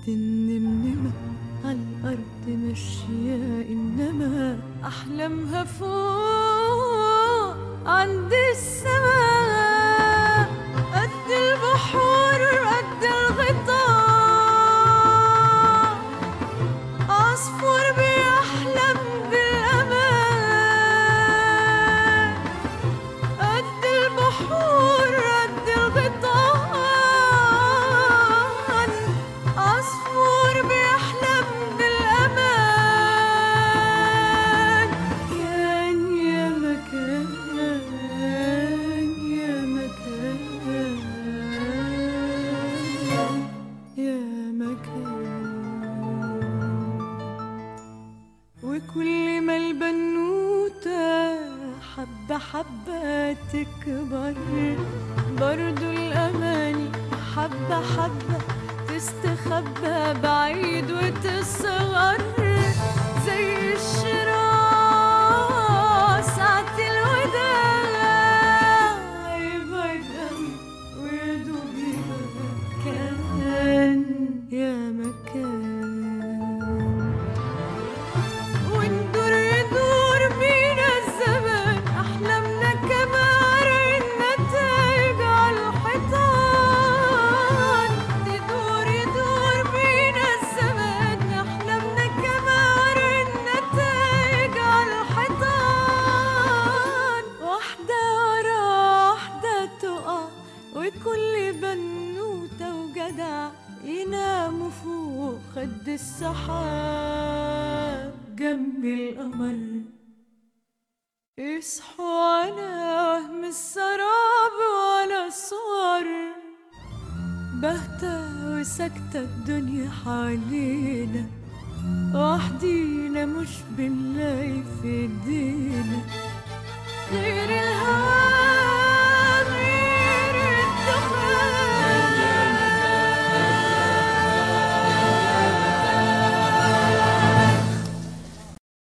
النمنمة عالأرض ماشية، إنما أحلامها فوق عند السماء. قد البحور قد الغطاء، عصفور بيحلم بالأمان. قد البحور قد الغطاء، عصفور بيحلم بالأمان. كان يا مكان يا مكان يا مكان. وكل ما البنوتة حبة حبة تكبر، برضو الأماني حبة حبة تستخبى بعيد وتصغر. زي الشراع ساعة الوداع، يبعد قوي ويدوب يبقى كان يا مكان. وندور يدور بينا الزمان، أحلامنا كمار النتايج عالحيطان. تدور يدور بينا الزمان، أحلامنا كمار النتايج عالحيطان. واحدة ورا واحدة تقع، وكل بنوتة وجدع يناموا فوق خد السحاب جنب القمر. يصحوا على وهم السراب ولا صور، بهتة وسكتة الدنيا حوالينا، وحدينا مش بنلاقي في ايدينا غير الهوا.